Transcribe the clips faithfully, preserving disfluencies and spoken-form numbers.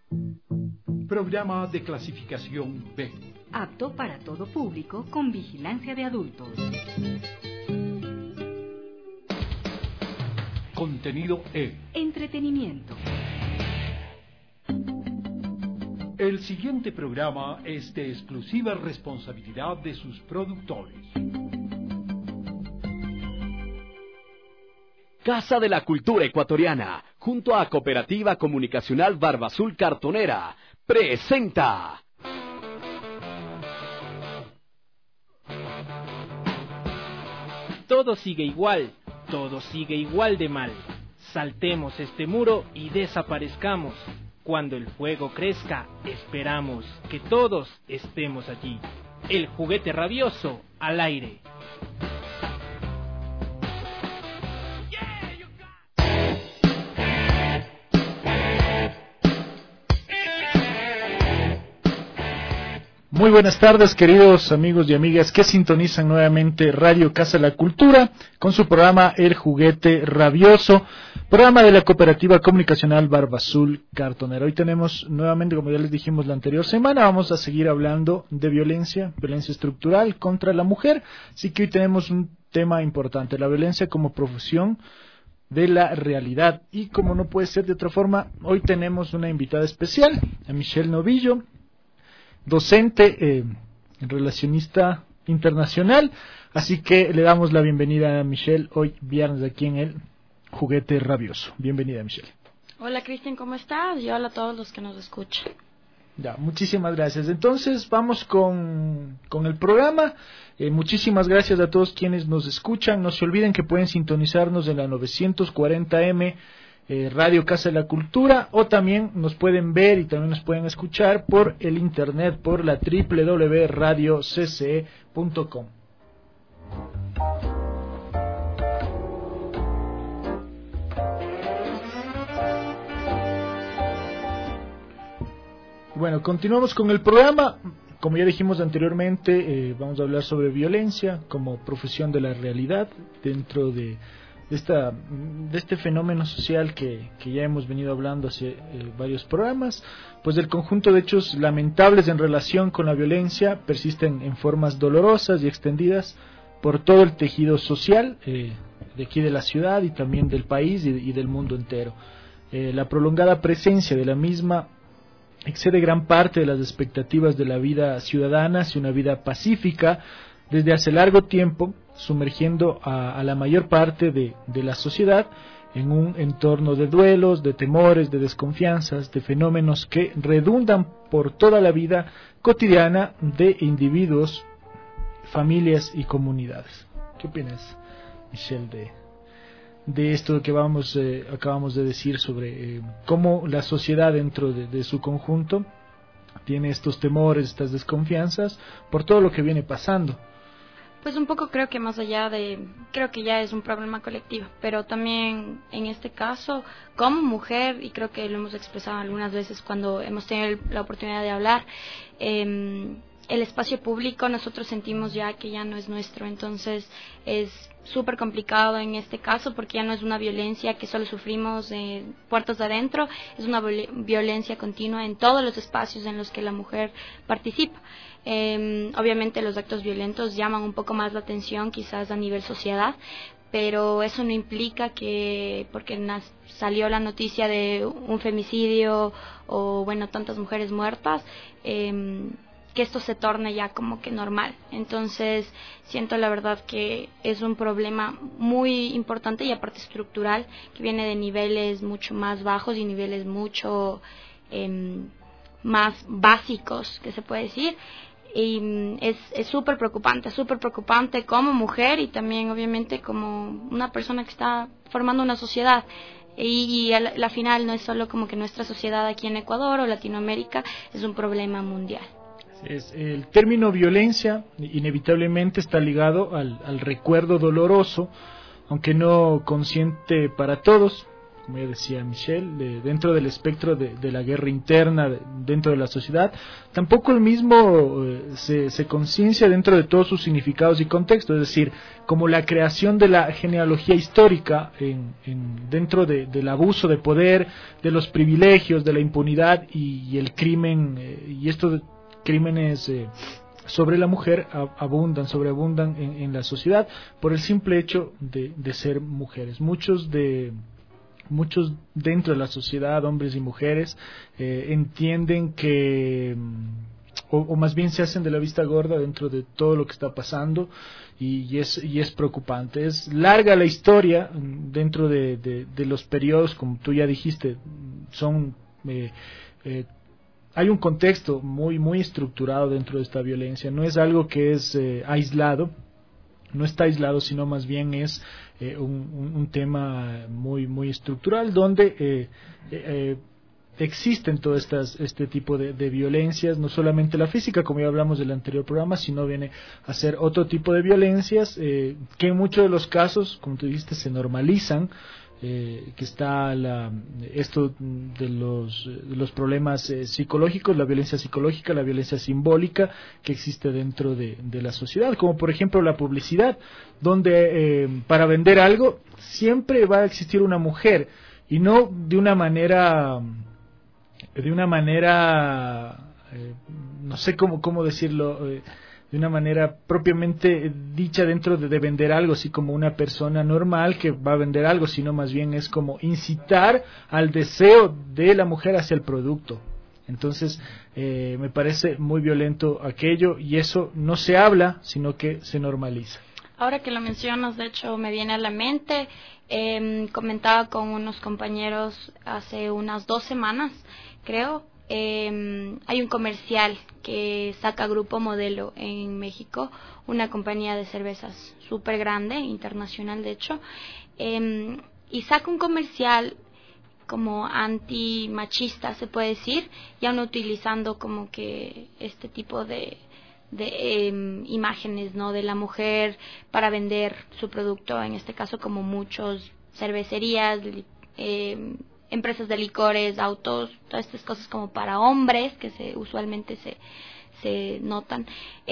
Programa de clasificación B. Apto para todo público con vigilancia de adultos. Contenido E. Entretenimiento. El siguiente programa es de exclusiva responsabilidad de sus productores. Casa de la Cultura Ecuatoriana, junto a Cooperativa Comunicacional Barbazul Cartonera, presenta... Todo sigue igual, todo sigue igual de mal. Saltemos este muro y desaparezcamos. Cuando el fuego crezca, esperamos que todos estemos allí. El juguete rabioso al aire. Muy buenas tardes, queridos amigos y amigas que sintonizan nuevamente Radio Casa de la Cultura con su programa El Juguete Rabioso, programa de la Cooperativa Comunicacional Barbazul Cartonera. Hoy tenemos nuevamente, como ya les dijimos la anterior semana, vamos a seguir hablando de violencia, violencia estructural contra la mujer, así que hoy tenemos un tema importante, la violencia como profesión de la realidad. Y como no puede ser de otra forma, hoy tenemos una invitada especial, a Michelle Novillo, docente, eh, relacionista internacional, así que le damos la bienvenida a Michelle hoy viernes aquí en el Juguete Rabioso. Bienvenida, Michelle. Hola, Cristian, ¿cómo estás? Y hola a todos los que nos escuchan. Ya, muchísimas gracias. Entonces vamos con, con el programa. Eh, muchísimas gracias a todos quienes nos escuchan. No se olviden que pueden sintonizarnos en la novecientos cuarenta eme Eh, Radio Casa de la Cultura, o también nos pueden ver y también nos pueden escuchar por el internet, por la doble u doble u doble u punto radio c c e punto com. Bueno, continuamos con el programa. Como ya dijimos anteriormente, eh, vamos a hablar sobre violencia como profesión de la realidad dentro de De, esta, de este fenómeno social que, que ya hemos venido hablando hace eh, varios programas, pues del conjunto de hechos lamentables en relación con la violencia persisten en formas dolorosas y extendidas por todo el tejido social eh, de aquí de la ciudad y también del país y, y del mundo entero. Eh, la prolongada presencia de la misma excede gran parte de las expectativas de la vida ciudadana hacia una vida pacífica desde hace largo tiempo, sumergiendo a, a la mayor parte de, de la sociedad en un entorno de duelos, de temores, de desconfianzas, de fenómenos que redundan por toda la vida cotidiana de individuos, familias y comunidades. ¿Qué opinas, Michelle, de, de esto que vamos, eh, acabamos de decir sobre eh, cómo la sociedad dentro de, de su conjunto tiene estos temores, estas desconfianzas por todo lo que viene pasando? Pues un poco creo que más allá de, creo que ya es un problema colectivo, pero también en este caso, como mujer, y creo que lo hemos expresado algunas veces cuando hemos tenido la oportunidad de hablar, eh, el espacio público nosotros sentimos ya que ya no es nuestro, entonces es súper complicado en este caso porque ya no es una violencia que solo sufrimos eh, puertas de adentro, es una violencia continua en todos los espacios en los que la mujer participa. Eh, obviamente los actos violentos llaman un poco más la atención quizás a nivel sociedad, pero eso no implica que porque nas- salió la noticia de un femicidio o bueno tantas mujeres muertas, eh, que esto se torne ya como que normal. Entonces siento la verdad que es un problema muy importante y aparte estructural que viene de niveles mucho más bajos y niveles mucho eh, más básicos que se puede decir. Y es súper preocupante, súper preocupante como mujer y también obviamente como una persona que está formando una sociedad. Y, y a la, la final no es solo como que nuestra sociedad aquí en Ecuador o Latinoamérica, es un problema mundial. Es, el término violencia inevitablemente está ligado al, al recuerdo doloroso, aunque no consciente para todos, como ya decía Michelle, de, dentro del espectro de, de la guerra interna de, dentro de la sociedad, tampoco el mismo eh, se, se conciencia dentro de todos sus significados y contextos, es decir, como la creación de la genealogía histórica en, en, dentro de, del abuso de poder, de los privilegios, de la impunidad y, y el crimen, eh, y estos crímenes eh, sobre la mujer abundan, sobreabundan en, en la sociedad por el simple hecho de, de ser mujeres. Muchos de muchos dentro de la sociedad, hombres y mujeres, eh, entienden que, o, o más bien se hacen de la vista gorda dentro de todo lo que está pasando, y, y es y es preocupante. Es larga la historia dentro de, de, de los periodos, como tú ya dijiste, son eh, eh, hay un contexto muy muy estructurado dentro de esta violencia. No es algo que es eh, aislado, no está aislado, sino más bien es eh, un, un, un tema muy muy estructural donde eh, eh, existen todo estas, este tipo de, de violencias, no solamente la física, como ya hablamos del anterior programa, sino viene a ser otro tipo de violencias eh, que en muchos de los casos, como tú dijiste, se normalizan. Eh, que está la, esto de los, de los problemas eh, psicológicos, la violencia psicológica, la violencia simbólica que existe dentro de, de la sociedad, como por ejemplo la publicidad, donde eh, para vender algo siempre va a existir una mujer, y no de una manera de una manera eh, no sé cómo, cómo decirlo, eh, de una manera propiamente dicha dentro de, de vender algo, así como una persona normal que va a vender algo, sino más bien es como incitar al deseo de la mujer hacia el producto. Entonces, eh, me parece muy violento aquello, y eso no se habla, sino que se normaliza. Ahora que lo mencionas, de hecho, me viene a la mente, eh, comentaba con unos compañeros hace unas dos semanas, creo, Eh, hay un comercial que saca Grupo Modelo en México, una compañía de cervezas súper grande, internacional de hecho, eh, y saca un comercial como anti-machista, se puede decir, ya no utilizando como que este tipo de, de eh, imágenes, ¿no?, de la mujer para vender su producto, en este caso como muchos cervecerías, eh, empresas de licores, autos, todas estas cosas como para hombres que se usualmente se se notan,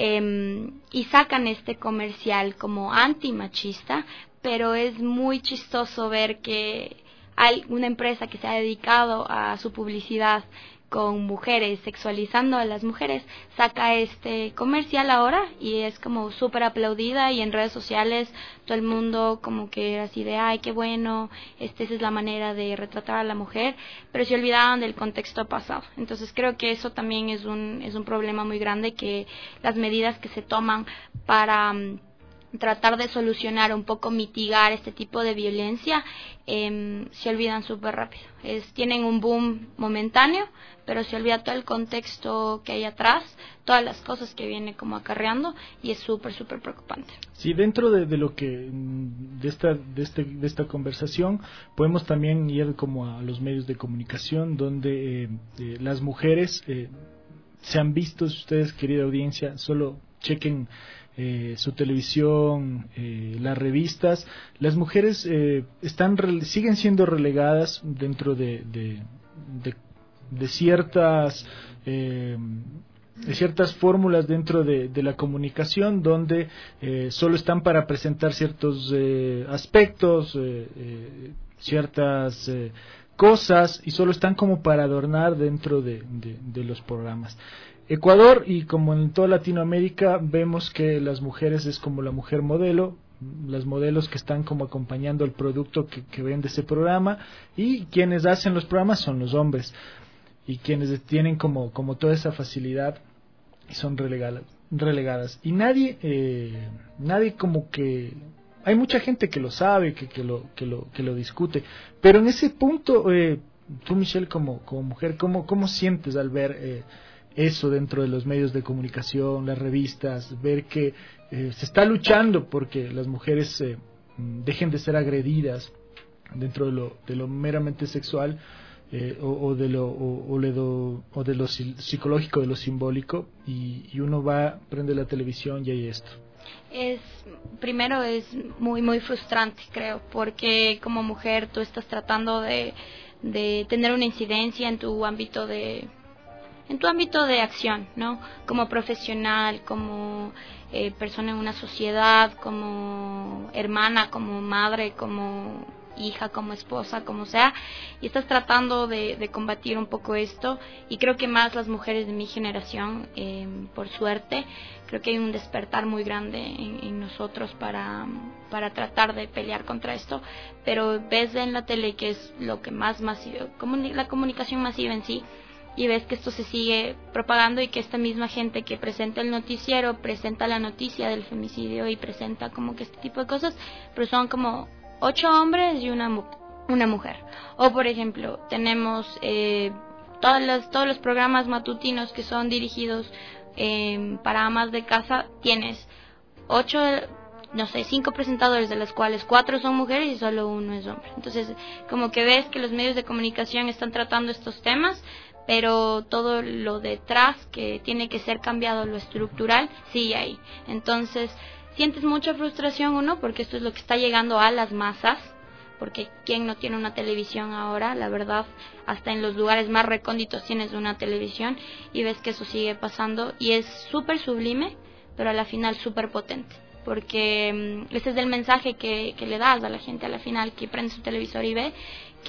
eh, y sacan este comercial como antimachista, pero es muy chistoso ver que hay una empresa que se ha dedicado a su publicidad con mujeres, sexualizando a las mujeres, saca este comercial ahora y es como súper aplaudida, y en redes sociales todo el mundo como que así de ay, qué bueno, este, esa es la manera de retratar a la mujer, pero se olvidaban del contexto pasado. Entonces creo que eso también es un, es un problema muy grande, que las medidas que se toman para um, tratar de solucionar, un poco mitigar este tipo de violencia, eh, se olvidan súper rápido. Es, tienen un boom momentáneo, pero se olvida todo el contexto que hay atrás, todas las cosas que viene como acarreando, y es súper, súper preocupante. Sí, dentro de, de lo que, de esta, de este, de esta conversación, podemos también ir como a los medios de comunicación, donde eh, eh, las mujeres eh, se han visto, si ustedes, querida audiencia, solo chequen Eh, su televisión, eh, las revistas, las mujeres eh, están siguen siendo relegadas dentro de, de, de, de ciertas eh, de ciertas fórmulas dentro de, de la comunicación, donde eh, solo están para presentar ciertos eh, aspectos, eh, eh, ciertas eh, cosas, y solo están como para adornar dentro de, de, de los programas. Ecuador, y como en toda Latinoamérica, vemos que las mujeres es como la mujer modelo, las modelos que están como acompañando el producto que, que vende ese programa, y quienes hacen los programas son los hombres, y quienes tienen como, como toda esa facilidad y son relegadas, relegadas. Y nadie, eh, nadie como que... Hay mucha gente que lo sabe, que, que, lo, que, lo, que lo discute, pero en ese punto, eh, tú, Michelle, como, como mujer, ¿cómo, cómo sientes al ver eh, eso dentro de los medios de comunicación, las revistas, ver que eh, se está luchando porque las mujeres eh, dejen de ser agredidas dentro de lo, de lo meramente sexual, eh, o, o de lo o, o, le do, o de lo psicológico, de lo simbólico, y, y uno va, prende la televisión y hay esto? Es, primero es muy, muy frustrante, creo, porque como mujer tú estás tratando de, de tener una incidencia en tu ámbito de, en tu ámbito de acción, ¿no? Como profesional, como eh, persona en una sociedad, como hermana, como madre, como hija, como esposa, como sea, y estás tratando de, de combatir un poco esto, y creo que más las mujeres de mi generación, eh, por suerte, creo que hay un despertar muy grande en, en nosotros para, para tratar de pelear contra esto, pero ves en la tele que es lo que más masivo, comuni- la comunicación masiva en sí, y ves que esto se sigue propagando y que esta misma gente que presenta el noticiero, presenta la noticia del femicidio y presenta como que este tipo de cosas, pero son como ocho hombres y una, mu- una mujer. O por ejemplo, tenemos eh, todas las, todos los programas matutinos que son dirigidos eh, para amas de casa, tienes ocho, no sé, cinco presentadores, de los cuales cuatro son mujeres y solo uno es hombre. Entonces, como que ves que los medios de comunicación están tratando estos temas, pero todo lo detrás que tiene que ser cambiado, lo estructural, sigue ahí. Entonces, sientes mucha frustración, uno, porque esto es lo que está llegando a las masas, porque ¿quién no tiene una televisión ahora? La verdad, hasta en los lugares más recónditos tienes una televisión, y ves que eso sigue pasando, y es súper sublime, pero a la final súper potente, porque um, ese es el mensaje que, que le das a la gente a la final, que prende su televisor y ve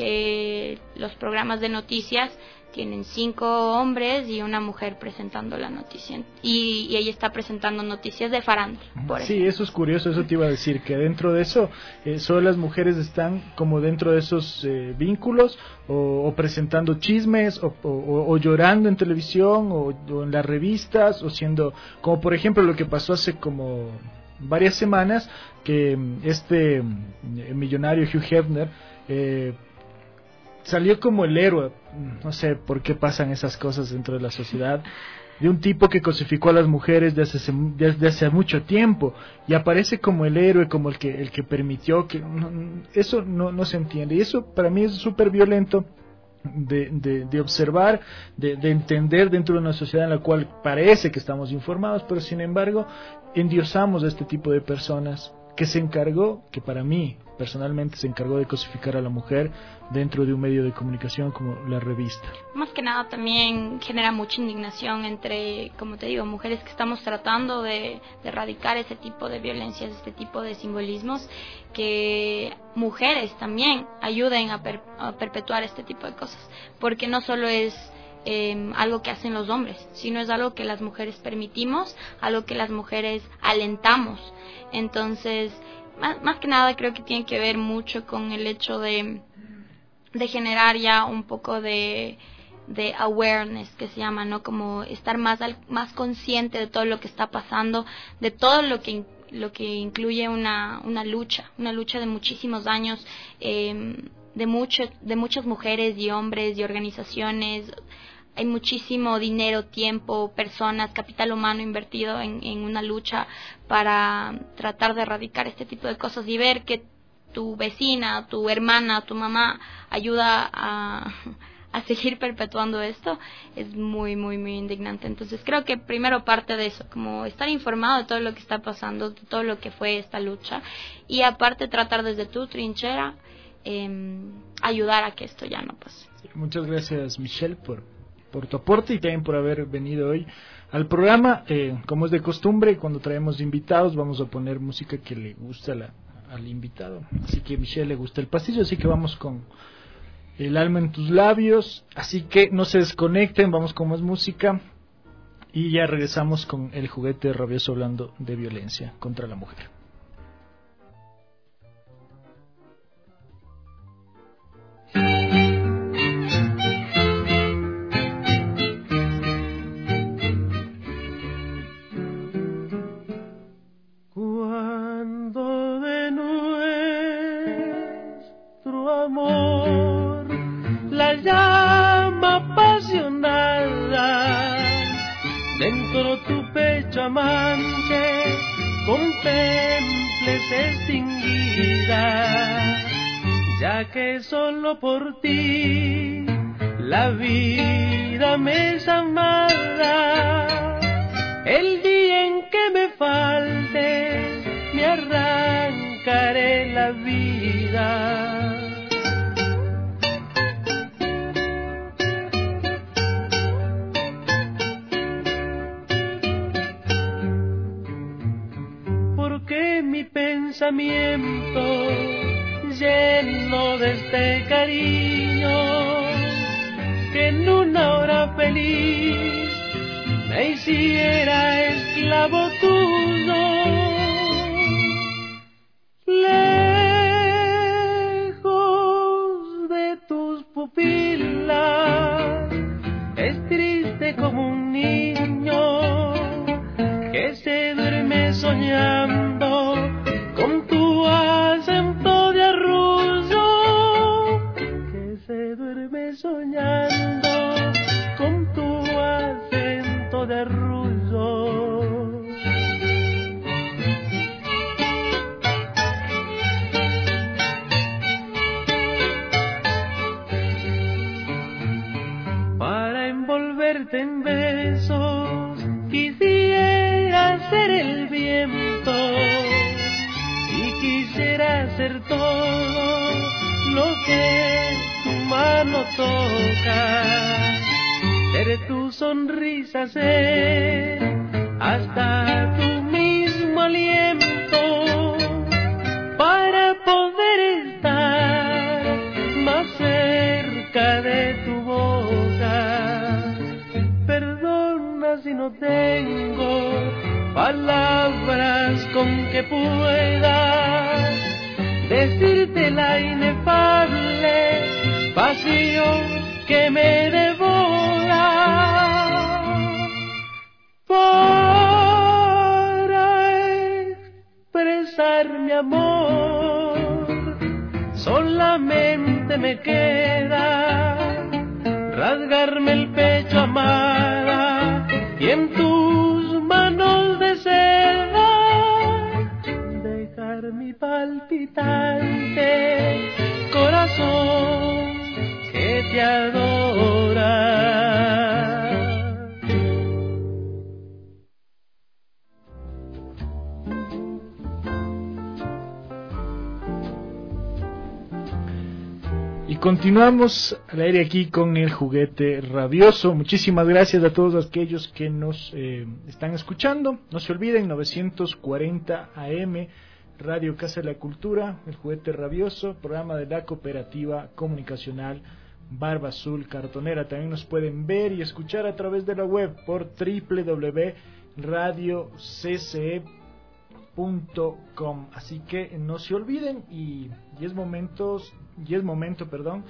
que los programas de noticias tienen cinco hombres y una mujer presentando la noticia, y, y ella está presentando noticias de farándula, por Sí, ejemplo. eso es curioso, eso te iba a decir, que dentro de eso eh, solo las mujeres están como dentro de esos eh, vínculos, o, o presentando chismes, o, o, o llorando en televisión, o, o en las revistas, o siendo, como por ejemplo lo que pasó hace como varias semanas, que mm, este mm, millonario Hugh Hefner eh, salió como el héroe, no sé por qué pasan esas cosas dentro de la sociedad, de un tipo que cosificó a las mujeres desde hace, desde hace mucho tiempo, y aparece como el héroe, como el que el que permitió que no, eso no, no se entiende, y eso para mí es súper violento de, de, de observar, de, de entender dentro de una sociedad en la cual parece que estamos informados, pero sin embargo endiosamos a este tipo de personas, que se encargó, que para mí personalmente se encargó de cosificar a la mujer dentro de un medio de comunicación como la revista. Más que nada también genera mucha indignación entre, como te digo, mujeres que estamos tratando de, de erradicar ese tipo de violencias, este tipo de simbolismos, que mujeres también ayuden a, per, a perpetuar este tipo de cosas, porque no solo es eh, algo que hacen los hombres, sino es algo que las mujeres permitimos, algo que las mujeres alentamos. Entonces, más, más que nada creo que tiene que ver mucho con el hecho de, de generar ya un poco de, de awareness, que se llama, ¿no? Como estar más, al, más consciente de todo lo que está pasando, de todo lo que, lo que incluye una, una lucha, una lucha de muchísimos años, eh, de, mucho, de muchas mujeres y hombres y organizaciones. Hay muchísimo dinero, tiempo, personas, capital humano invertido en, en una lucha para tratar de erradicar este tipo de cosas, y ver que tu vecina, tu hermana, tu mamá ayuda a, a seguir perpetuando esto, es muy, muy, muy indignante. Entonces creo que primero parte de eso, como estar informado de todo lo que está pasando, de todo lo que fue esta lucha, y aparte tratar desde tu trinchera eh, ayudar a que esto ya no pase. Muchas gracias, Michelle, por por tu aporte, y también por haber venido hoy al programa. Eh, como es de costumbre, cuando traemos invitados vamos a poner música que le gusta a la, al invitado, así que a Michelle le gusta el pasillo, así que vamos con El alma en tus labios, así que no se desconecten, vamos con más música y ya regresamos con El juguete rabioso, hablando de violencia contra la mujer. Llama apasionada dentro tu pecho amante contemples extinguida, ya que solo por ti la vida me es amada. El día en que me falte pensamiento lleno de este cariño que en una hora feliz me hiciera esclavo tuyo. Lejos de tus pupilas es triste como un niño que se duerme soñando con tu acento de arrullo, que se duerme soñando con tu acento de arrullo. Para envolverte en besos quisiera ser el viento y quisiera ser todo lo que tu mano toca, ser tu sonrisa, ser hasta tu mismo aliento para poder estar más cerca de tu boca. Perdona si no tengo palabras con que pueda decirte la inefable pasión que me devora. Para expresar mi amor solamente me queda rasgarme el pecho, amada, y en tus manos de seda dejar mi palpitante corazón que te adora. Y continuamos al aire aquí con el juguete rabioso. Muchísimas gracias a todos aquellos que nos eh, están escuchando. No se olviden, novecientos cuarenta A M, Radio Casa de la Cultura, el juguete rabioso, programa de la cooperativa comunicacional Barba Azul Cartonera. También nos pueden ver y escuchar a través de la web por doble u doble u doble u punto radio c c e punto com. Así que no se olviden y, y es momentos y es momento, perdón,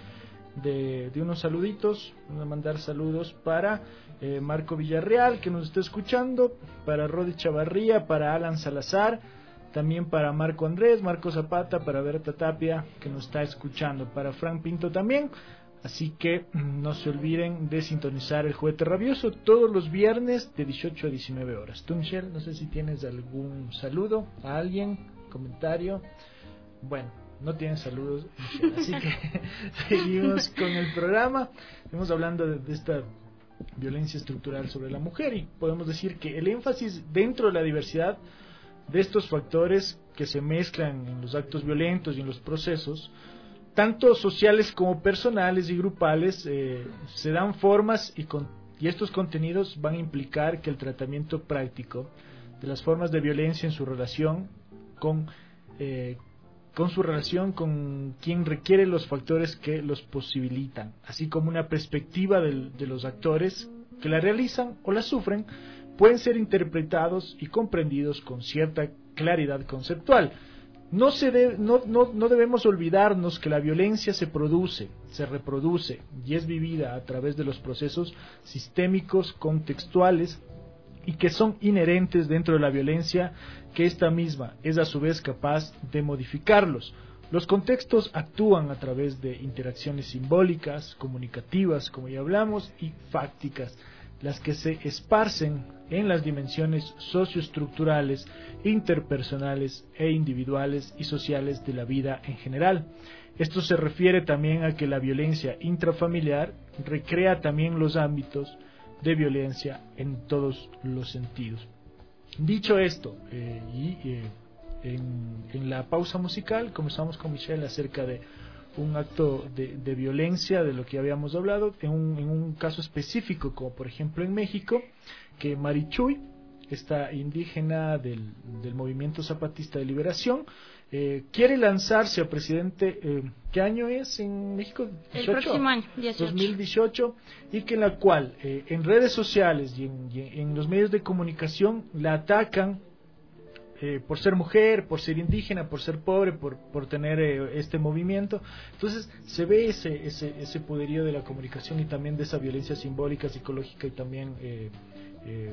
de, de unos saluditos. Vamos a mandar saludos para eh, Marco Villarreal, que nos está escuchando, para Rodi Chavarría, para Alan Salazar, también para Marco Andrés, Marco Zapata, para Berta Tapia, que nos está escuchando, para Frank Pinto también. Así que no se olviden de sintonizar el juguete rabioso todos los viernes de dieciocho a diecinueve horas. Tú, Michelle, no sé si tienes algún saludo a alguien, comentario. Bueno, no tienes saludos, Michelle, así que seguimos con el programa. Estamos hablando de, de esta violencia estructural sobre la mujer y podemos decir que el énfasis dentro de la diversidad de estos factores que se mezclan en los actos violentos y en los procesos, tanto sociales como personales y grupales, eh, se dan formas y, con, y estos contenidos van a implicar que el tratamiento práctico de las formas de violencia en su relación con, eh, con su relación con quien requiere los factores que los posibilitan, así como una perspectiva del, de los actores que la realizan o la sufren, pueden ser interpretados y comprendidos con cierta claridad conceptual. No, se de, no, no, no debemos olvidarnos que la violencia se produce, se reproduce y es vivida a través de los procesos sistémicos contextuales y que son inherentes dentro de la violencia, que esta misma es a su vez capaz de modificarlos. Los contextos actúan a través de interacciones simbólicas, comunicativas, como ya hablamos, y fácticas, las que se esparcen en las dimensiones socioestructurales, interpersonales e individuales y sociales de la vida en general. Esto se refiere también a que la violencia intrafamiliar recrea también los ámbitos de violencia en todos los sentidos. Dicho esto, eh, y eh, en, en la pausa musical comenzamos con Michelle acerca de un acto de, de violencia, de lo que habíamos hablado, en un, en un caso específico, como por ejemplo en México, que Marichuy, esta indígena del, del movimiento zapatista de liberación, eh, quiere lanzarse a presidente, eh, ¿qué año es en México? dieciocho, el próximo año, dieciocho. dos mil dieciocho, y que en la cual eh, en redes sociales y en, y en los medios de comunicación la atacan eh, por ser mujer, por ser indígena, por ser pobre, por, por tener eh, este movimiento. Entonces se ve ese, ese, ese poderío de la comunicación y también de esa violencia simbólica, psicológica y también eh, eh,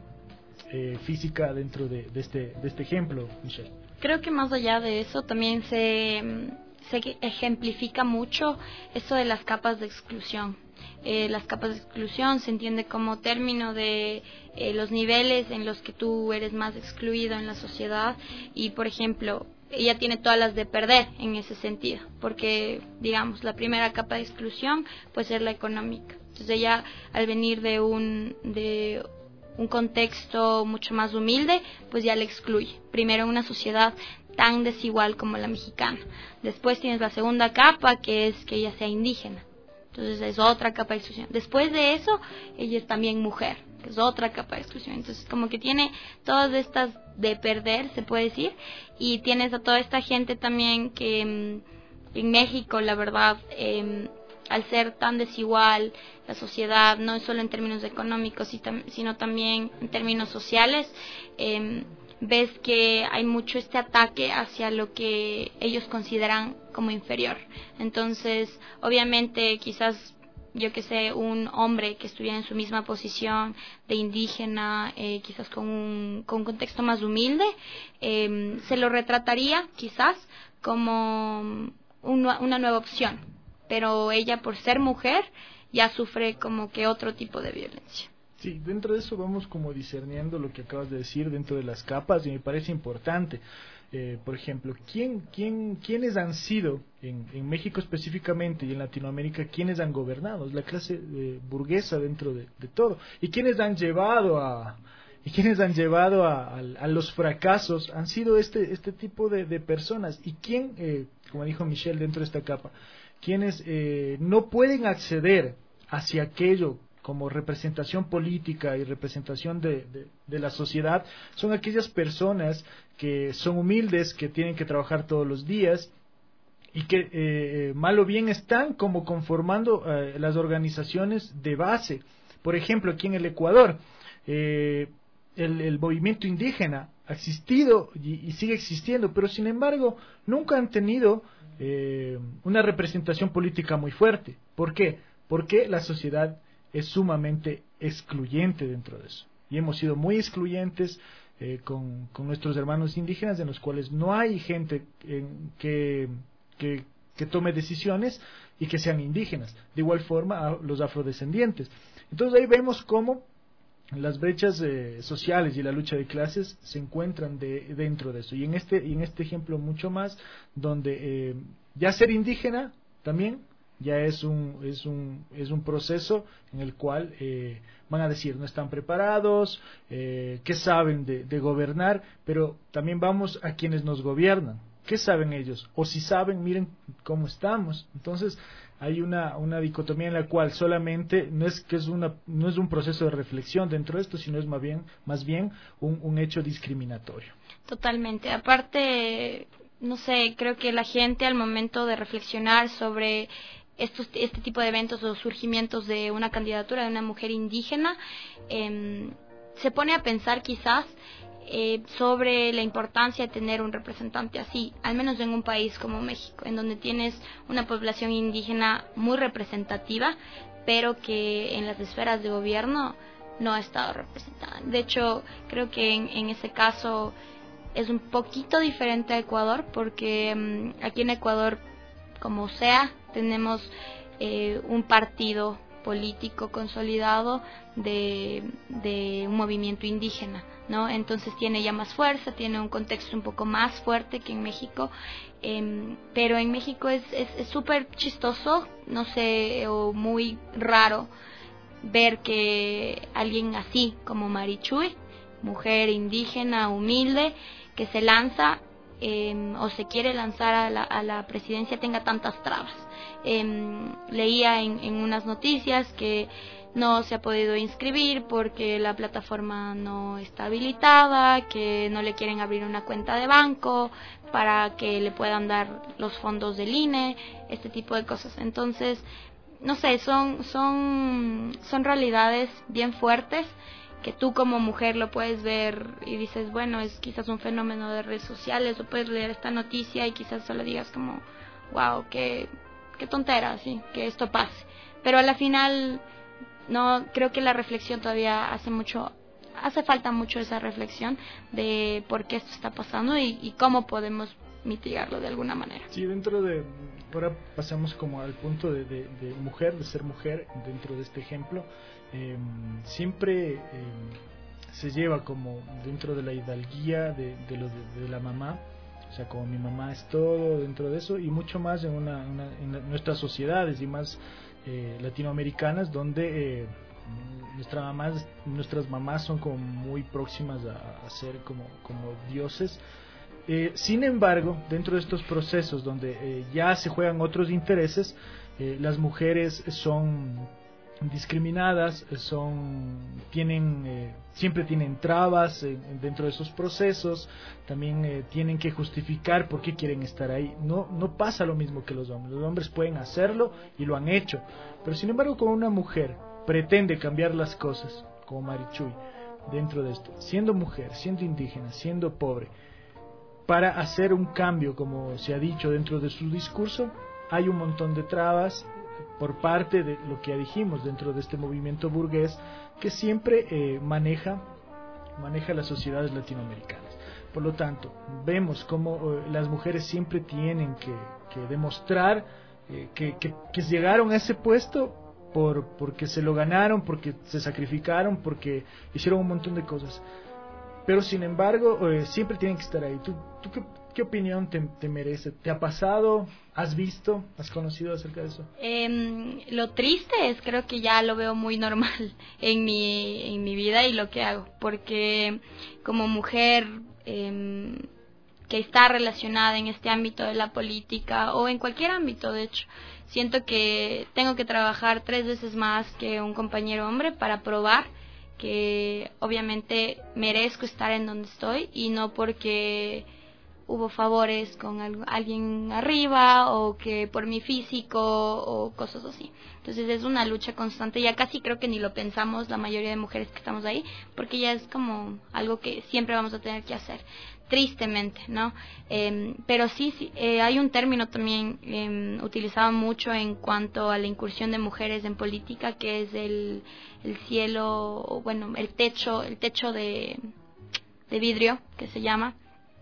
eh, física dentro de, de, este, de este ejemplo, Michelle. Creo que más allá de eso también se, se ejemplifica mucho esto de las capas de exclusión. Eh, las capas de exclusión se entiende como término de eh, los niveles en los que tú eres más excluido en la sociedad y, por ejemplo, ella tiene todas las de perder en ese sentido, porque, digamos, la primera capa de exclusión puede ser la económica. Entonces ella, al venir de un... de un contexto mucho más humilde, pues ya le excluye. Primero en una sociedad tan desigual como la mexicana. Después tienes la segunda capa, que es que ella sea indígena. Entonces es otra capa de exclusión. Después de eso, ella es también mujer, que es otra capa de exclusión. Entonces como que tiene todas estas de perder, se puede decir, y tienes a toda esta gente también que mmm, en México, la verdad, eh, al ser tan desigual la sociedad, no solo en términos económicos, sino también en términos sociales, eh, ves que hay mucho este ataque hacia lo que ellos consideran como inferior. Entonces, obviamente, quizás, yo que sé, un hombre que estuviera en su misma posición de indígena, eh, quizás con un, con un contexto más humilde, eh, se lo retrataría quizás como un, una nueva opción. Pero ella, por ser mujer, ya sufre como que otro tipo de violencia. Sí, dentro de eso vamos como discerniendo lo que acabas de decir dentro de las capas, y me parece importante. Eh, por ejemplo, ¿quién, quién, ¿quiénes han sido, en, en México específicamente y en Latinoamérica, quiénes han gobernado? La clase eh, burguesa dentro de, de todo. ¿Y quiénes han llevado a... Y quienes han llevado a, a, a los fracasos han sido este este tipo de, de personas. ¿Y quién, eh, como dijo Michelle, dentro de esta capa, quienes eh, no pueden acceder hacia aquello como representación política y representación de, de, de la sociedad, son aquellas personas que son humildes, que tienen que trabajar todos los días y que eh, mal o bien están como conformando eh, las organizaciones de base. Por ejemplo, aquí en el Ecuador, eh, el, el movimiento indígena ha existido y, y sigue existiendo, pero sin embargo nunca han tenido eh, una representación política muy fuerte. ¿Por qué? Porque la sociedad es sumamente excluyente dentro de eso. Y hemos sido muy excluyentes eh, con, con nuestros hermanos indígenas, en los cuales no hay gente en, que, que, que tome decisiones y que sean indígenas. De igual forma a los afrodescendientes. Entonces ahí vemos cómo las brechas eh, sociales y la lucha de clases se encuentran de, dentro de eso. Y en este, y en este ejemplo mucho más, donde eh, ya ser indígena también ya es un es un es un proceso en el cual eh, van a decir no están preparados, eh, qué saben de, de gobernar, pero también vamos a quienes nos gobiernan, qué saben ellos, o si saben, miren cómo estamos. Entonces hay una una dicotomía en la cual solamente no es que es una no es un proceso de reflexión dentro de esto, sino es más bien más bien un, un hecho discriminatorio. Totalmente. Aparte, no sé, creo que la gente al momento de reflexionar sobre Estos, este tipo de eventos o surgimientos de una candidatura de una mujer indígena, eh, se pone a pensar quizás eh, sobre la importancia de tener un representante así, al menos en un país como México, en donde tienes una población indígena muy representativa, pero que en las esferas de gobierno no ha estado representada. De hecho, creo que en, en ese caso es un poquito diferente a Ecuador, porque um, aquí en Ecuador, como sea, tenemos eh, un partido político consolidado de, de un movimiento indígena, ¿no? Entonces tiene ya más fuerza, tiene un contexto un poco más fuerte que en México, eh, pero en México es es súper chistoso, no sé, o muy raro ver que alguien así como Marichuy, mujer indígena, humilde, que se lanza Eh, o se quiere lanzar a la, a la presidencia, tenga tantas trabas. Eh, leía en, en unas noticias que no se ha podido inscribir porque la plataforma no está habilitada, que no le quieren abrir una cuenta de banco para que le puedan dar los fondos del I N E, este tipo de cosas. Entonces, no sé, son, son, son realidades bien fuertes que tú como mujer lo puedes ver y dices, bueno, es quizás un fenómeno de redes sociales, o puedes leer esta noticia y quizás solo digas como, wow, qué, qué tontera, sí, que esto pase. Pero a la final, no, creo que la reflexión todavía hace mucho, hace falta mucho esa reflexión de por qué esto está pasando y, y cómo podemos mitigarlo de alguna manera. Sí, dentro de, ahora pasamos como al punto de, de, de mujer, de ser mujer, dentro de este ejemplo, eh, siempre eh, se lleva como dentro de la hidalguía de, de, lo de, de la mamá, o sea, como mi mamá es todo dentro de eso, y mucho más en, una, una, en nuestras sociedades y más eh, latinoamericanas, donde eh, nuestra mamás, nuestras mamás son como muy próximas a, a ser como, como dioses. Eh, sin embargo, dentro de estos procesos donde eh, ya se juegan otros intereses, eh, las mujeres son discriminadas, son tienen eh, siempre tienen trabas eh, dentro de esos procesos, también eh, tienen que justificar por qué quieren estar ahí. No no pasa lo mismo que los hombres. Los hombres pueden hacerlo y lo han hecho, pero sin embargo, cuando una mujer pretende cambiar las cosas, como Marichuy, dentro de esto, siendo mujer, siendo indígena, siendo pobre, para hacer un cambio, como se ha dicho dentro de su discurso, hay un montón de trabas por parte de lo que ya dijimos dentro de este movimiento burgués que siempre eh, maneja maneja las sociedades latinoamericanas. Por lo tanto, vemos cómo eh, las mujeres siempre tienen que, que demostrar eh, que, que, que llegaron a ese puesto por porque se lo ganaron, porque se sacrificaron, porque hicieron un montón de cosas. Pero sin embargo, eh, siempre tienen que estar ahí. ¿Tú, tú qué, qué opinión te, te merece? ¿Te ha pasado? ¿Has visto? ¿Has conocido acerca de eso? Eh, lo triste es, creo que ya lo veo muy normal en mi, en mi vida y lo que hago. Porque como mujer eh, que está relacionada en este ámbito de la política o en cualquier ámbito, de hecho, siento que tengo que trabajar tres veces más que un compañero hombre para probar que obviamente merezco estar en donde estoy y no porque hubo favores con alguien arriba o que por mi físico o cosas así. Entonces es una lucha constante, ya casi creo que ni lo pensamos la mayoría de mujeres que estamos ahí, porque ya es como algo que siempre vamos a tener que hacer, tristemente, ¿no? Eh, pero sí, sí eh, hay un término también eh, utilizado mucho en cuanto a la incursión de mujeres en política, que es el, el cielo, bueno, el techo, el techo de, de vidrio, que se llama,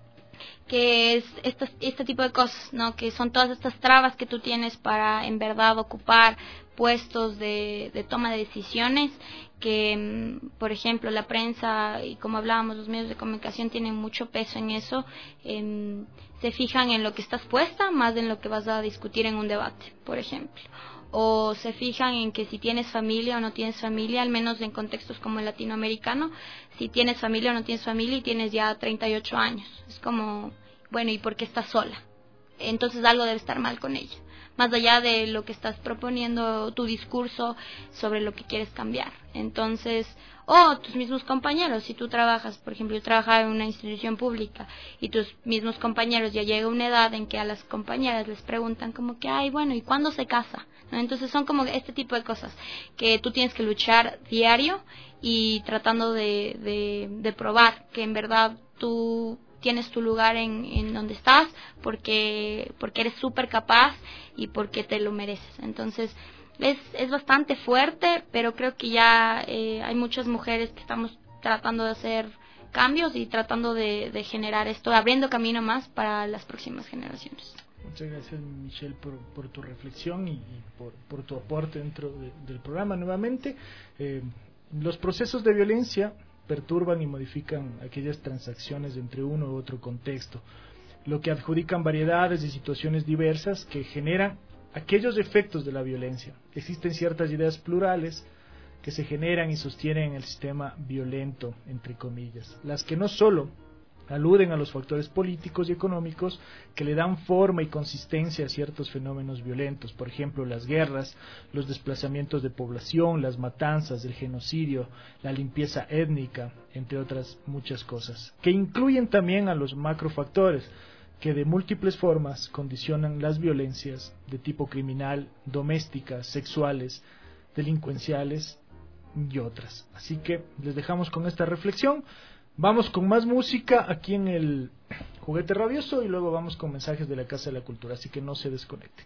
que es este, este tipo de cosas, ¿no? Que son todas estas trabas que tú tienes para en verdad ocupar puestos de, de toma de decisiones, que por ejemplo la prensa y como hablábamos los medios de comunicación tienen mucho peso en eso, eh, se fijan en lo que estás puesta más en lo que vas a discutir en un debate, por ejemplo, o se fijan en que si tienes familia o no tienes familia, al menos en contextos como el latinoamericano, si tienes familia o no tienes familia y tienes ya treinta y ocho años, es como, bueno, ¿y por qué estás sola? Entonces algo debe estar mal con ella, más allá de lo que estás proponiendo, tu discurso sobre lo que quieres cambiar. Entonces, o oh, tus mismos compañeros, si tú trabajas, por ejemplo, yo trabajaba en una institución pública y tus mismos compañeros, ya llega una edad en que a las compañeras les preguntan como que, ay, bueno, ¿y cuándo se casa? ¿No? Entonces son como este tipo de cosas que tú tienes que luchar diario y tratando de, de, de probar que en verdad tú tienes tu lugar en, en donde estás porque porque eres súper capaz y porque te lo mereces. Entonces es, es bastante fuerte, pero creo que ya eh, hay muchas mujeres que estamos tratando de hacer cambios y tratando de, de generar esto, abriendo camino más para las próximas generaciones. Muchas gracias, Michelle, por, por tu reflexión y, y por, por tu aporte dentro de, del programa nuevamente. Eh, los procesos de violencia perturban y modifican aquellas transacciones entre uno u otro contexto, lo que adjudican variedades y situaciones diversas que generan aquellos efectos de la violencia. Existen ciertas ideas plurales que se generan y sostienen el sistema violento, entre comillas, las que no solo aluden a los factores políticos y económicos que le dan forma y consistencia a ciertos fenómenos violentos, por ejemplo, las guerras, los desplazamientos de población, las matanzas, el genocidio, la limpieza étnica, entre otras muchas cosas, que incluyen también a los macrofactores, que de múltiples formas condicionan las violencias de tipo criminal, domésticas, sexuales, delincuenciales y otras. Así que les dejamos con esta reflexión. Vamos con más música aquí en el Juguete Rabioso y luego vamos con mensajes de la Casa de la Cultura, así que no se desconecten.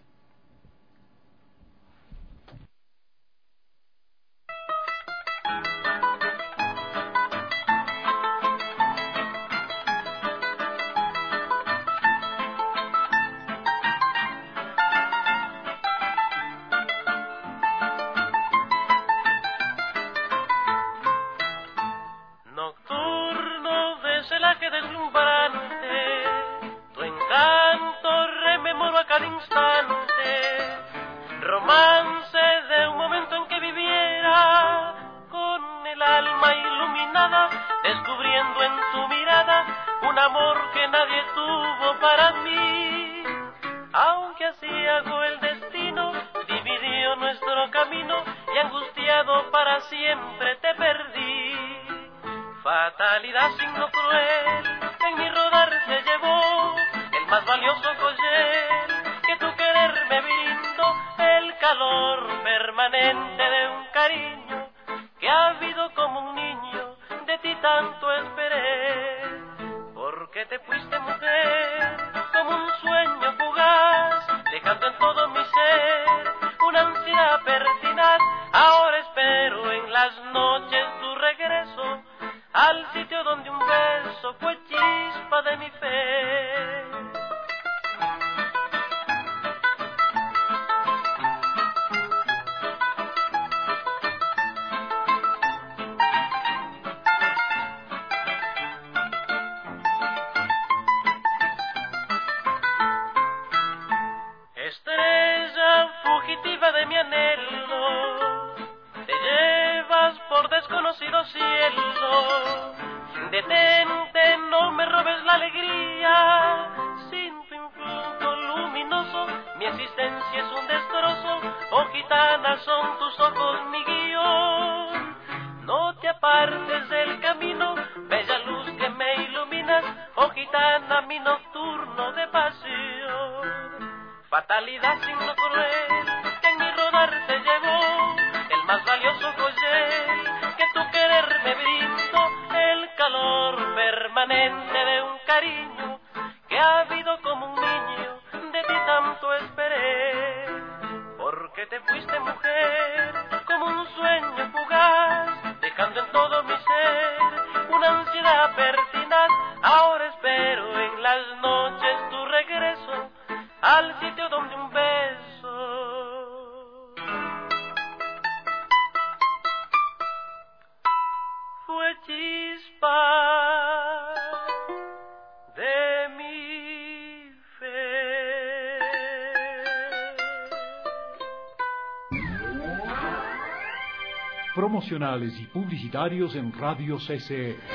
Promocionales y publicitarios en Radio C C E.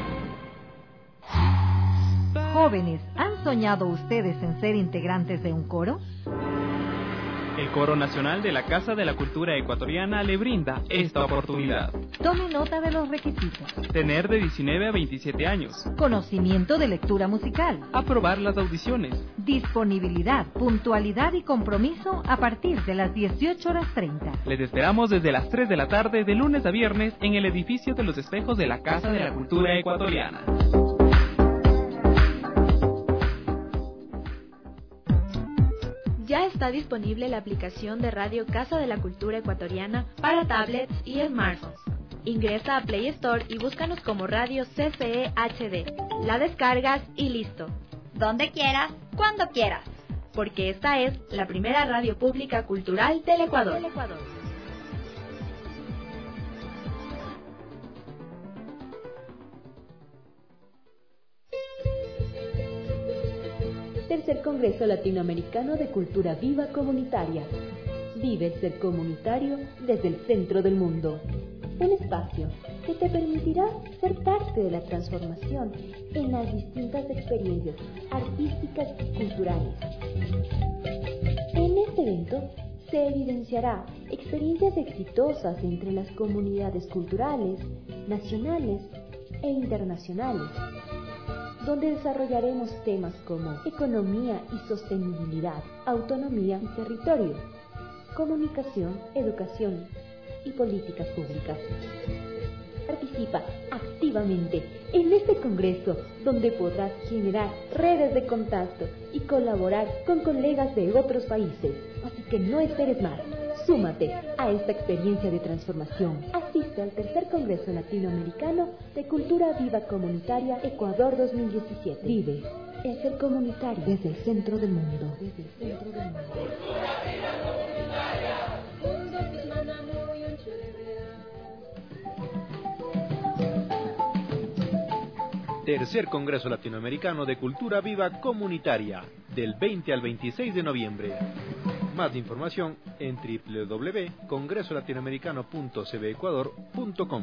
Jóvenes, ¿han soñado ustedes en ser integrantes de un coro? El Coro Nacional de la Casa de la Cultura Ecuatoriana le brinda esta oportunidad. Tome nota de los requisitos. Tener de diecinueve a veintisiete años. Conocimiento de lectura musical. Aprobar las audiciones. Disponibilidad, puntualidad y compromiso a partir de las dieciocho horas treinta. Les esperamos desde las tres de la tarde de lunes a viernes en el edificio de los espejos de la Casa de la Cultura Ecuatoriana. Ya está disponible la aplicación de Radio Casa de la Cultura Ecuatoriana para tablets y smartphones. Ingresa a Play Store y búscanos como Radio C C E H D. La descargas y listo. Donde quieras, cuando quieras. Porque esta es la primera radio pública cultural del Ecuador. Del Ecuador. Tercer Congreso Latinoamericano de Cultura Viva Comunitaria. Vive el ser comunitario desde el centro del mundo. un espacio que te permitirá ser parte de la transformación en las distintas experiencias artísticas y culturales. En este evento se evidenciará experiencias exitosas entre las comunidades culturales, nacionales e internacionales, donde desarrollaremos temas como economía y sostenibilidad, autonomía y territorio, comunicación, educación y políticas públicas. Participa activamente en este congreso, donde podrás generar redes de contacto y colaborar con colegas de otros países. Así que no esperes más. Súmate a esta experiencia de transformación. Asiste al tercer Congreso Latinoamericano de Cultura Viva Comunitaria Ecuador dos mil diecisiete. Vive el ser comunitario desde el centro del mundo. Desde el centro del mundo. Tercer Congreso Latinoamericano de Cultura Viva Comunitaria, del veinte al veintiséis de noviembre. Más información en doble u doble u doble u punto congreso latinoamericano punto c b ecuador punto com.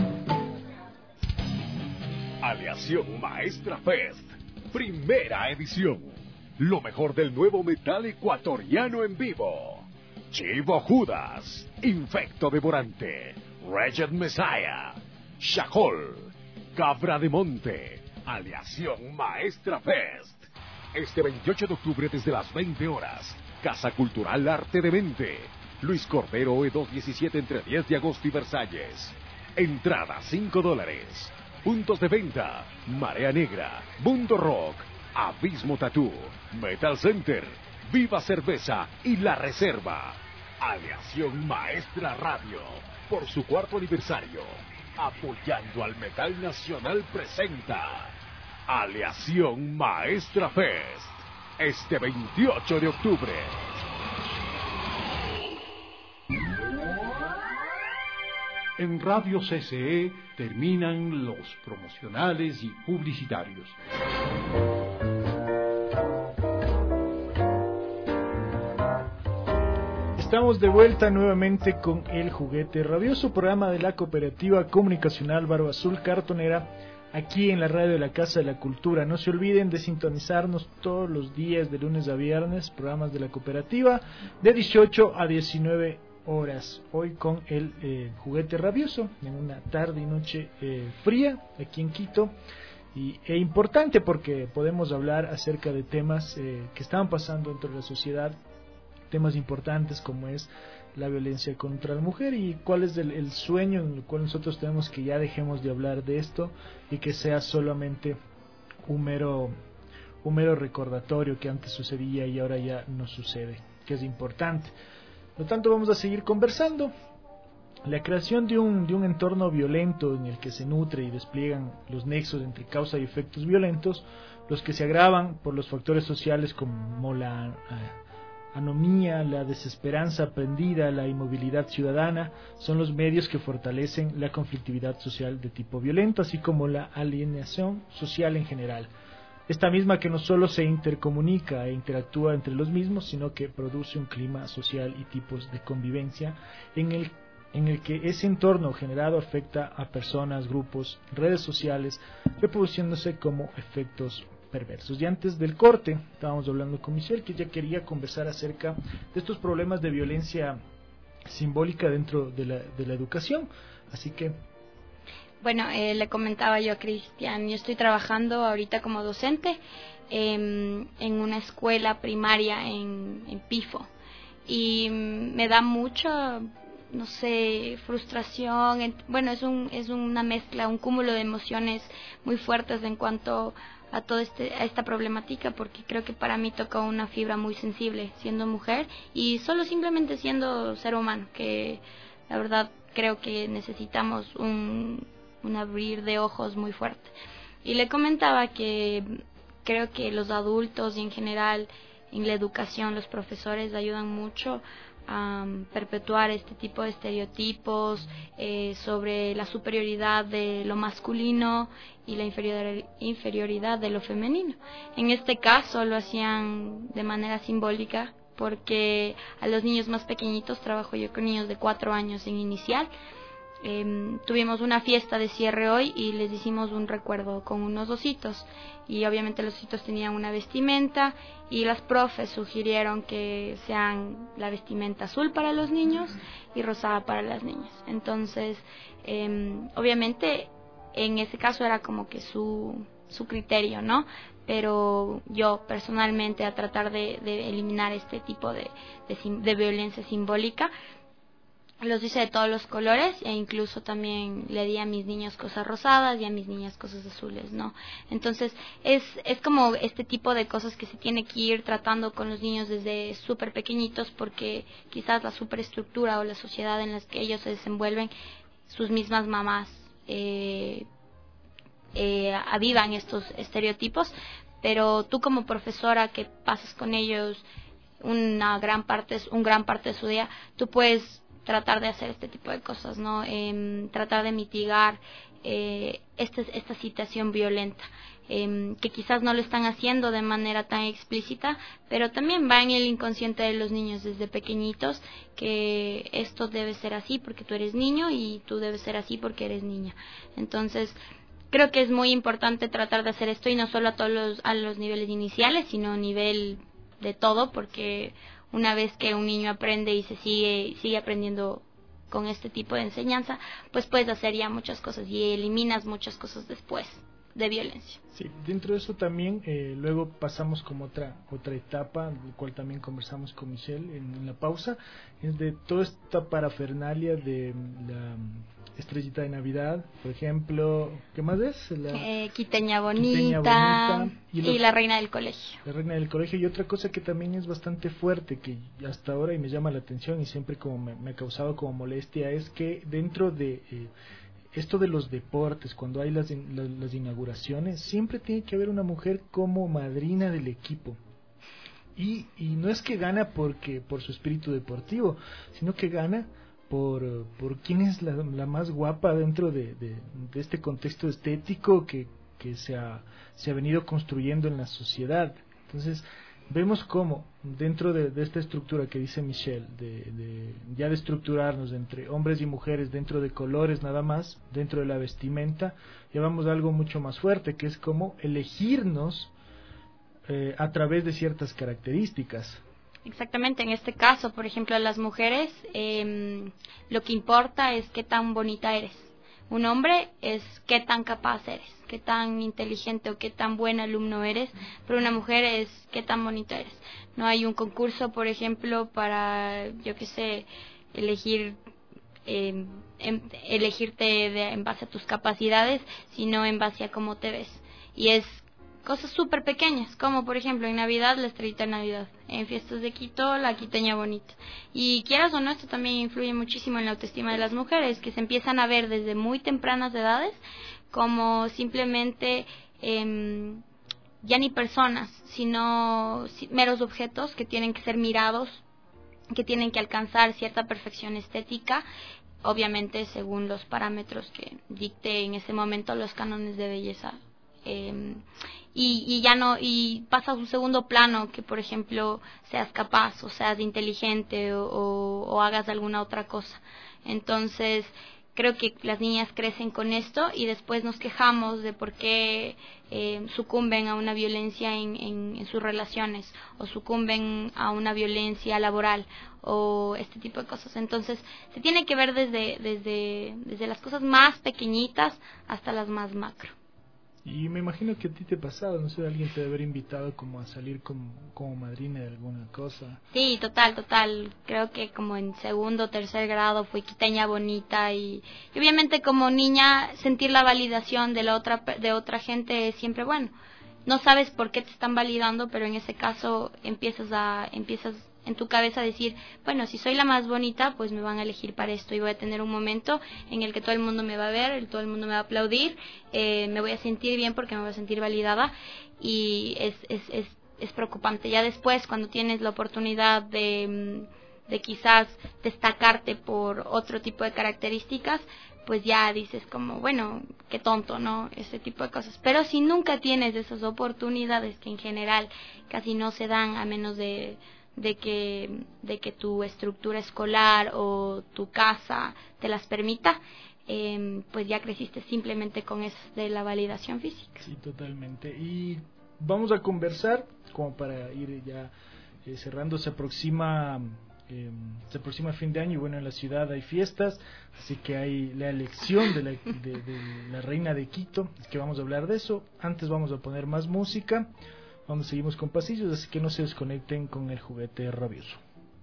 Aleación Maestra Fest, primera edición. Lo mejor del nuevo metal ecuatoriano en vivo. Chivo Judas, Infecto Devorante, Wretched Messiah, Shakol, Cabra de Monte, Aleación Maestra Fest. Este veintiocho de octubre desde las veinte horas. Casa Cultural Arte de Mente. Luis Cordero E dos diecisiete entre diez de agosto y Versalles. Entrada cinco dólares. Puntos de venta: Marea Negra, Mundo Rock, Abismo Tattoo, Metal Center, Viva Cerveza y La Reserva. Aleación Maestra Radio, por su cuarto aniversario, apoyando al metal nacional, presenta Aleación Maestra Fest, este veintiocho de octubre. En Radio C C E terminan los promocionales y publicitarios. Estamos de vuelta nuevamente con El Juguete Rabioso, programa de la Cooperativa Comunicacional Barba Azul Cartonera, aquí en la radio de la Casa de la Cultura. No se olviden de sintonizarnos todos los días de lunes a viernes, programas de la cooperativa, de dieciocho a diecinueve horas. Hoy con el eh, Juguete Rabioso, en una tarde y noche eh, fría, aquí en Quito. Y es importante porque podemos hablar acerca de temas eh, que están pasando dentro de la sociedad, temas importantes como es la violencia contra la mujer y cuál es el, el sueño en el cual nosotros tenemos que ya dejemos de hablar de esto y que sea solamente un mero, un mero recordatorio que antes sucedía y ahora ya no sucede, que es importante. Por lo tanto, vamos a seguir conversando. La creación de un, de un entorno violento en el que se nutre y despliegan los nexos entre causa y efectos violentos, los que se agravan por los factores sociales como la eh, anomía, la desesperanza aprendida, la inmovilidad ciudadana, son los medios que fortalecen la conflictividad social de tipo violento, así como la alienación social en general. Esta misma que no solo se intercomunica e interactúa entre los mismos, sino que produce un clima social y tipos de convivencia en el, en el que ese entorno generado afecta a personas, grupos, redes sociales, reproduciéndose como efectos perversos. Y antes del corte estábamos hablando con Michelle, que ya quería conversar acerca de estos problemas de violencia simbólica dentro de la, de la educación, así que bueno, eh, le comentaba yo a Cristian, yo estoy trabajando ahorita como docente eh, en una escuela primaria en, en Pifo y me da mucha, no sé, frustración. Bueno, es un es una mezcla, un cúmulo de emociones muy fuertes en cuanto a toda este, a esta problemática, porque creo que para mí toca una fibra muy sensible siendo mujer y solo simplemente siendo ser humano, que la verdad creo que necesitamos un, un abrir de ojos muy fuerte. Y le comentaba que creo que los adultos y en general en la educación los profesores ayudan mucho a um, perpetuar este tipo de estereotipos eh, sobre la superioridad de lo masculino y la inferior, inferioridad de lo femenino. En este caso lo hacían de manera simbólica, porque a los niños más pequeñitos trabajo yo con niños de cuatro años en inicial eh, tuvimos una fiesta de cierre hoy y les hicimos un recuerdo con unos ositos, y obviamente los ositos tenían una vestimenta y las profes sugirieron que sean la vestimenta azul para los niños y rosada para las niñas. Entonces eh, obviamente en ese caso era como que su, su criterio, ¿no? Pero yo personalmente, a tratar de, de eliminar este tipo de, de, de violencia simbólica, los hice de todos los colores, e incluso también le di a mis niños cosas rosadas y a mis niñas cosas azules, ¿no? Entonces es, es como este tipo de cosas que se tiene que ir tratando con los niños desde súper pequeñitos, porque quizás la superestructura o la sociedad en la que ellos se desenvuelven, sus mismas mamás eh, eh, avivan estos estereotipos, pero tú como profesora que pasas con ellos una gran parte, un gran parte de su día, tú puedes tratar de hacer este tipo de cosas, ¿no? Eh, tratar de mitigar eh, este, esta situación violenta, eh, que quizás no lo están haciendo de manera tan explícita, pero también va en el inconsciente de los niños desde pequeñitos, que esto debe ser así porque tú eres niño y tú debes ser así porque eres niña. Entonces creo que es muy importante tratar de hacer esto, y no solo a todos los, a los niveles iniciales, sino a nivel de todo, porque una vez que un niño aprende y se sigue sigue aprendiendo con este tipo de enseñanza, pues puedes hacer ya muchas cosas y eliminas muchas cosas después de violencia. Sí, dentro de eso también eh, luego pasamos como otra otra etapa, del cual también conversamos con Michelle en, en la pausa, es de toda esta parafernalia de la estrellita de Navidad, por ejemplo, ¿qué más es? La eh, Quiteña Bonita, Quiteña Bonita y, los, y la Reina del Colegio. La Reina del Colegio. Y otra cosa que también es bastante fuerte, que hasta ahora y me llama la atención y siempre como me, me ha causado como molestia, es que dentro de eh, esto de los deportes, cuando hay las, las, las inauguraciones, siempre tiene que haber una mujer como madrina del equipo. Y, y no es que gana porque por su espíritu deportivo, sino que gana por, por quién es la, la más guapa dentro de, de, de este contexto estético que, que se, ha, se ha venido construyendo en la sociedad. Entonces vemos cómo dentro de, de esta estructura que dice Michelle, de, de ya de estructurarnos entre hombres y mujeres dentro de colores nada más, dentro de la vestimenta, llevamos algo mucho más fuerte, que es como elegirnos eh, a través de ciertas características. Exactamente, en este caso, por ejemplo, a las mujeres eh, lo que importa es qué tan bonita eres. Un hombre es qué tan capaz eres, qué tan inteligente o qué tan buen alumno eres, pero una mujer es qué tan bonita eres. No hay un concurso, por ejemplo, para, yo qué sé, elegir eh, en, elegirte de, en base a tus capacidades, sino en base a cómo te ves. Y es cosas súper pequeñas, como por ejemplo en Navidad la estrellita de Navidad, en fiestas de Quito la quiteña bonita. Y quieras o no, esto también influye muchísimo en la autoestima de las mujeres, que se empiezan a ver desde muy tempranas edades como simplemente eh, ya ni personas, sino meros objetos que tienen que ser mirados, que tienen que alcanzar cierta perfección estética, obviamente según los parámetros que dicte en ese momento los cánones de belleza. Eh, y, y ya no, y pasa a un segundo plano que por ejemplo seas capaz o seas inteligente o, o, o hagas alguna otra cosa. Entonces creo que las niñas crecen con esto y después nos quejamos de por qué eh, sucumben a una violencia en, en, en sus relaciones, o sucumben a una violencia laboral o este tipo de cosas. Entonces se tiene que ver desde, desde, desde las cosas más pequeñitas hasta las más macro. Y me imagino que a ti te ha pasado, no sé, alguien te debe haber invitado como a salir como, como madrina de alguna cosa. Sí, total, total. Creo que como en segundo o tercer grado fui quiteña bonita y, y obviamente como niña sentir la validación de la otra de otra gente es siempre bueno. No sabes por qué te están validando, pero en ese caso empiezas a empiezas en tu cabeza a decir, bueno, si soy la más bonita, pues me van a elegir para esto y voy a tener un momento en el que todo el mundo me va a ver, todo el mundo me va a aplaudir, eh, me voy a sentir bien porque me voy a sentir validada, y es, es, es, es preocupante. Ya después, cuando tienes la oportunidad de, de quizás destacarte por otro tipo de características, pues ya dices como, bueno, qué tonto, ¿no? Ese tipo de cosas. Pero si nunca tienes esas oportunidades, que en general casi no se dan a menos de de que de que tu estructura escolar o tu casa te las permita, eh, pues ya creciste simplemente con eso de la validación física. Sí, totalmente. Y vamos a conversar, como para ir ya eh, cerrando, se aproxima... Eh, se aproxima fin de año y bueno, en la ciudad hay fiestas, así que hay la elección de la, de, de la reina de Quito, es que vamos a hablar de eso. Antes vamos a poner más música, vamos, seguimos con pasillos, así que no se desconecten con el juguete rabioso.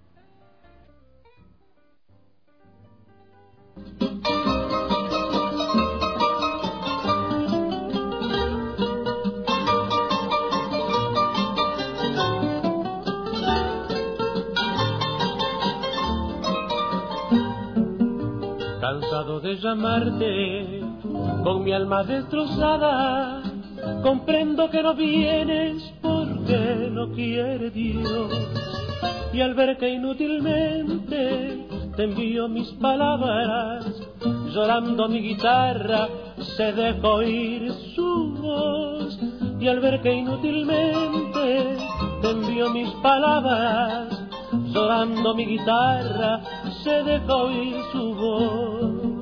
Cansado de llamarte, con mi alma destrozada, comprendo que no vienes porque no quiere Dios. Y al ver que inútilmente te envío mis palabras, llorando mi guitarra se deja oír su voz. Y al ver que inútilmente te envío mis palabras, llorando mi guitarra se deja oír su voz.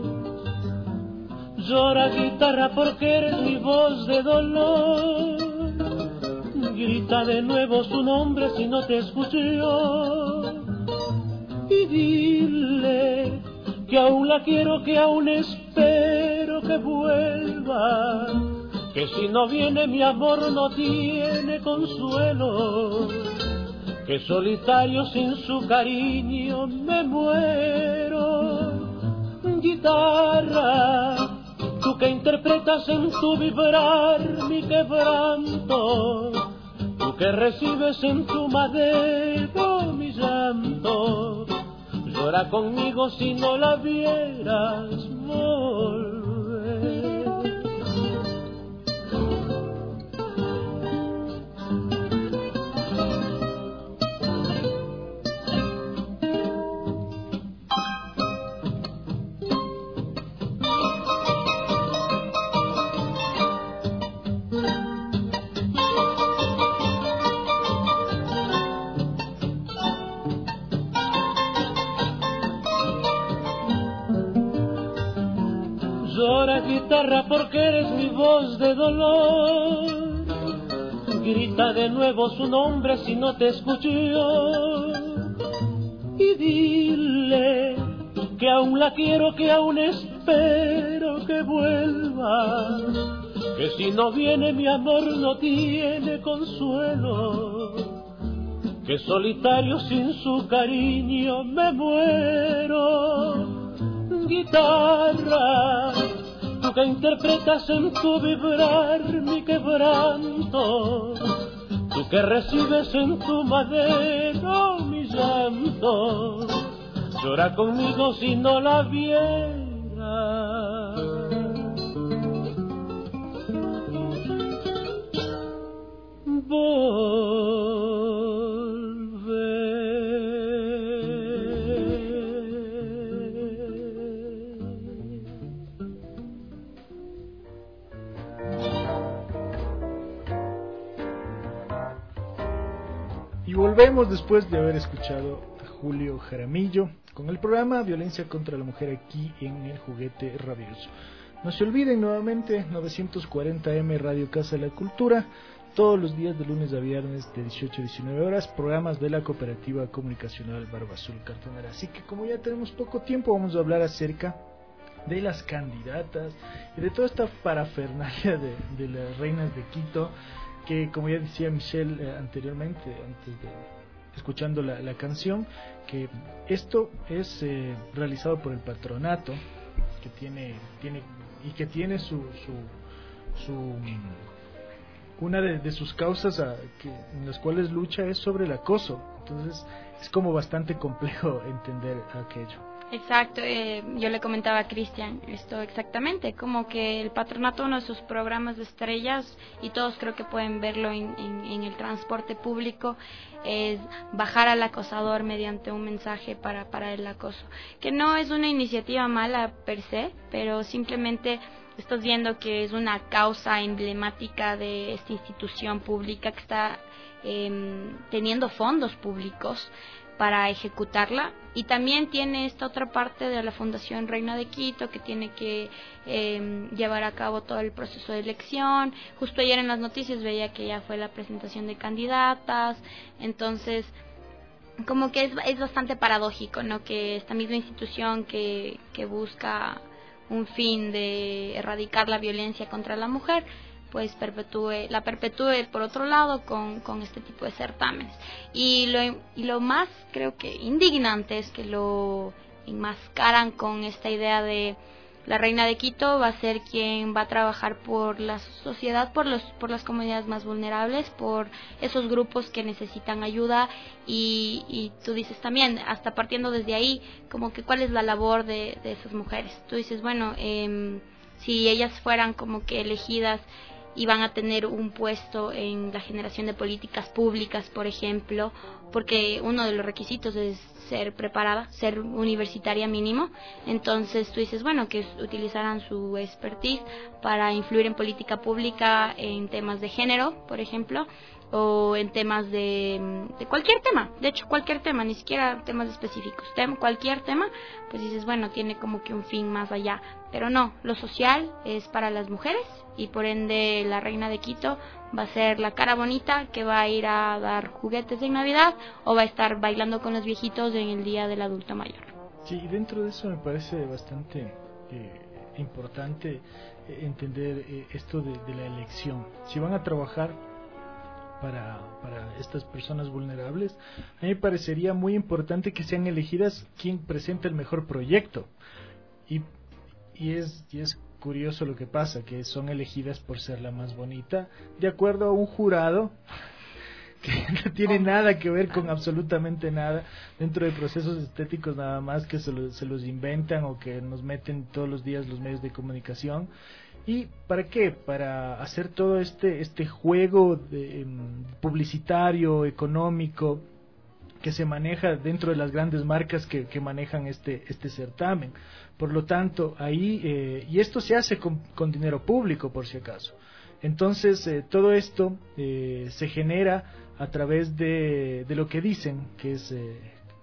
Llora guitarra porque eres mi voz de dolor, grita de nuevo su nombre si no te escucho, y dile que aún la quiero, que aún espero que vuelva, que si no viene mi amor no tiene consuelo, que solitario sin su cariño me muero. Guitarra, tú que interpretas en tu vibrar mi quebranto, tú que recibes en tu madero mi llanto, llora conmigo si no la vieras volver. Llora guitarra porque eres mi voz de dolor, grita de nuevo su nombre si no te escucho yo, y dile que aún la quiero, que aún espero que vuelva, que si no viene mi amor no tiene consuelo, que solitario sin su cariño me muero. Guitarra, tú que interpretas en tu vibrar mi quebranto, tú que recibes en tu madero mi llanto, llora conmigo si no la vieras volver. Y volvemos después de haber escuchado a Julio Jaramillo con el programa Violencia contra la Mujer aquí en el Juguete Rabioso. No se olviden nuevamente, novecientos cuarenta eme Radio Casa de la Cultura, todos los días de lunes a viernes de dieciocho a diecinueve horas, programas de la Cooperativa Comunicacional Barba Azul Cartonera. Así que como ya tenemos poco tiempo, vamos a hablar acerca de las candidatas y de toda esta parafernalia de, de las reinas de Quito, que como ya decía Michelle eh, anteriormente, antes de escuchando la, la canción, que esto es eh, realizado por el patronato, que tiene tiene y que tiene su su, su una de, de sus causas a, que, en las cuales lucha es sobre el acoso. Entonces es como bastante complejo entender aquello. Exacto, eh, yo le comentaba a Cristian esto exactamente, como que el patronato, uno de sus programas de estrellas, y todos creo que pueden verlo en, en, en el transporte público, es bajar al acosador mediante un mensaje para parar el acoso, que no es una iniciativa mala per se, pero simplemente estás viendo que es una causa emblemática de esta institución pública que está eh, teniendo fondos públicos para ejecutarla. Y también tiene esta otra parte de la Fundación Reina de Quito, que tiene que eh, llevar a cabo todo el proceso de elección. Justo ayer en las noticias veía que ya fue la presentación de candidatas. Entonces, como que es, es bastante paradójico, ¿no? Que esta misma institución que, que busca un fin de erradicar la violencia contra la mujer, pues perpetúe, la perpetúe por otro lado con, con este tipo de certámenes. Y lo, y lo más, creo que indignante, es que lo enmascaran con esta idea de la Reina de Quito va a ser quien va a trabajar por la sociedad, por los por las comunidades más vulnerables, por esos grupos que necesitan ayuda. Y, y tú dices también, hasta partiendo desde ahí, como que cuál es la labor de, de esas mujeres. Tú dices, bueno, eh, si ellas fueran como que elegidas y van a tener un puesto en la generación de políticas públicas, por ejemplo, porque uno de los requisitos es ser preparada, ser universitaria mínimo. Entonces tú dices, bueno, que utilizarán su expertise para influir en política pública en temas de género, por ejemplo, o en temas de, de cualquier tema, de hecho cualquier tema, ni siquiera temas específicos, tem, cualquier tema, pues dices, bueno, tiene como que un fin más allá. Pero no, lo social es para las mujeres, y por ende la Reina de Quito va a ser la cara bonita que va a ir a dar juguetes en Navidad, o va a estar bailando con los viejitos en el día del adulto mayor. Sí, y dentro de eso me parece bastante eh, importante eh, entender eh, esto de, de la elección. Si van a trabajar para, para estas personas vulnerables, a mí me parecería muy importante que sean elegidas quien presente el mejor proyecto. Y, y, es, y es curioso lo que pasa, que son elegidas por ser la más bonita, de acuerdo a un jurado que no tiene nada que ver con absolutamente nada, dentro de procesos estéticos nada más, que se, lo, se los inventan o que nos meten todos los días los medios de comunicación. ¿Y para qué? Para hacer todo este este juego de, um, publicitario, económico, que se maneja dentro de las grandes marcas que, que manejan este este certamen. Por lo tanto, ahí, eh, y esto se hace con, con dinero público, por si acaso. Entonces, eh, todo esto eh, se genera a través de, de lo que dicen, que es eh,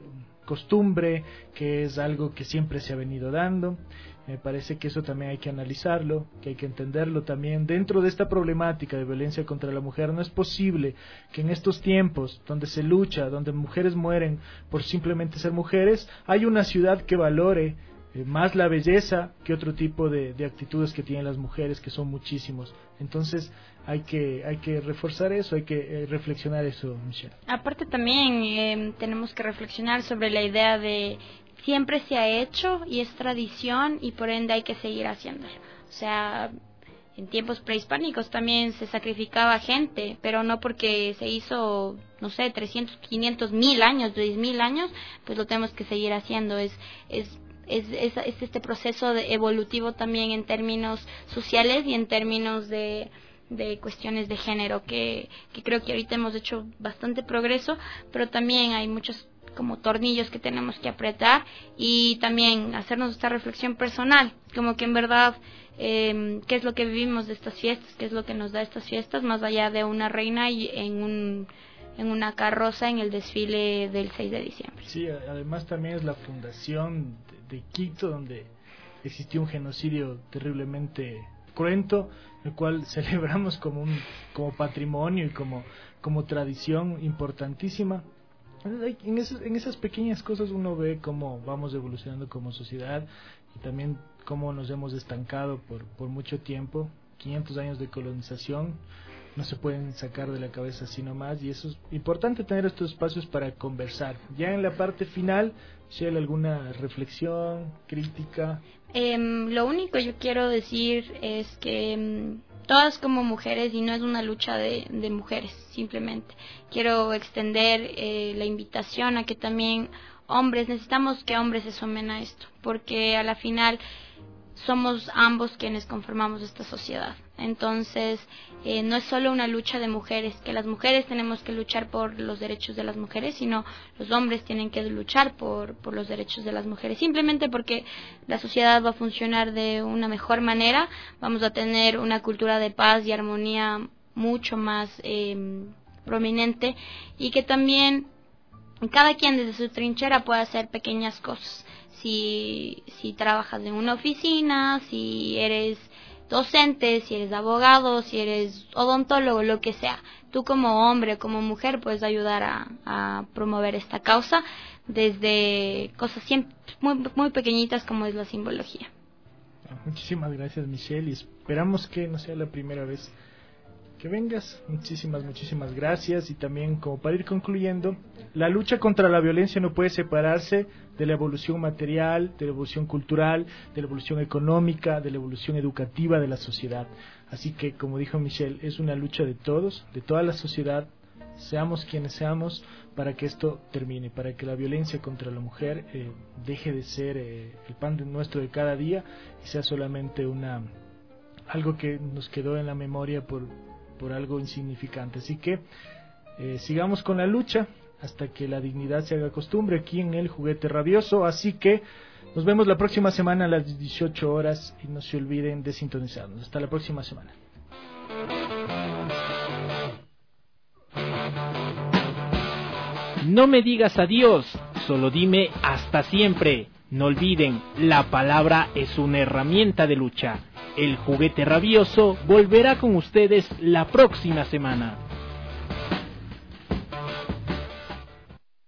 costumbre, que es algo que siempre se ha venido dando. Me parece que eso también hay que analizarlo, que hay que entenderlo también. Dentro de esta problemática de violencia contra la mujer, no es posible que en estos tiempos donde se lucha, donde mujeres mueren por simplemente ser mujeres, hay una ciudad que valore eh, más la belleza que otro tipo de, de actitudes que tienen las mujeres, que son muchísimos. Entonces hay que hay que reforzar eso, hay que eh, reflexionar eso, Michelle. Aparte también eh, tenemos que reflexionar sobre la idea de siempre se ha hecho y es tradición, y por ende hay que seguir haciéndolo. O sea, en tiempos prehispánicos también se sacrificaba gente, pero no porque se hizo, no sé, trescientos, quinientos, mil años, diez mil años, pues lo tenemos que seguir haciendo. Es es es, es, es este proceso de evolutivo también en términos sociales y en términos de de cuestiones de género, que, que creo que ahorita hemos hecho bastante progreso, pero también hay muchos como tornillos que tenemos que apretar, y también hacernos esta reflexión personal, como que en verdad eh, qué es lo que vivimos de estas fiestas, qué es lo que nos da estas fiestas, más allá de una reina y en un en una carroza en el desfile del seis de diciembre. Sí, además también es la fundación de, de Quito, donde existió un genocidio terriblemente cruento, el cual celebramos como un como patrimonio y como como tradición importantísima. En esas, en esas pequeñas cosas uno ve cómo vamos evolucionando como sociedad, y también cómo nos hemos estancado por, por mucho tiempo. quinientos años de colonización no se pueden sacar de la cabeza así nomás, y eso es importante, tener estos espacios para conversar. Ya en la parte final, Shell, ¿alguna reflexión, crítica? Eh, lo único que yo quiero decir es que eh, todas como mujeres, y no es una lucha de, de mujeres, simplemente quiero extender eh, la invitación a que también hombres, necesitamos que hombres se sumen a esto, porque a la final somos ambos quienes conformamos esta sociedad. Entonces eh, no es solo una lucha de mujeres, que las mujeres tenemos que luchar por los derechos de las mujeres, sino los hombres tienen que luchar por, por los derechos de las mujeres, simplemente porque la sociedad va a funcionar de una mejor manera, vamos a tener una cultura de paz y armonía mucho más eh, prominente, y que también cada quien desde su trinchera puede hacer pequeñas cosas. Si, si trabajas en una oficina, si eres docente, si eres abogado, si eres odontólogo, lo que sea, tú como hombre, como mujer puedes ayudar a, a promover esta causa desde cosas siempre muy, muy pequeñitas como es la simbología. Muchísimas gracias, Michelle, y esperamos que no sea la primera vez que vengas. Muchísimas, muchísimas gracias. Y también, como para ir concluyendo, la lucha contra la violencia no puede separarse de la evolución material, de la evolución cultural, de la evolución económica, de la evolución educativa de la sociedad. Así que, como dijo Michelle, es una lucha de todos, de toda la sociedad, seamos quienes seamos, para que esto termine, para que la violencia contra la mujer eh, deje de ser eh, el pan de nuestro de cada día y sea solamente una algo que nos quedó en la memoria por, por algo insignificante. Así que eh, sigamos con la lucha hasta que la dignidad se haga costumbre aquí en El Juguete Rabioso. Así que nos vemos la próxima semana a las dieciocho horas y no se olviden de sintonizarnos. Hasta la próxima semana. No me digas adiós, solo dime hasta siempre. No olviden, la palabra es una herramienta de lucha. El Juguete Rabioso volverá con ustedes la próxima semana.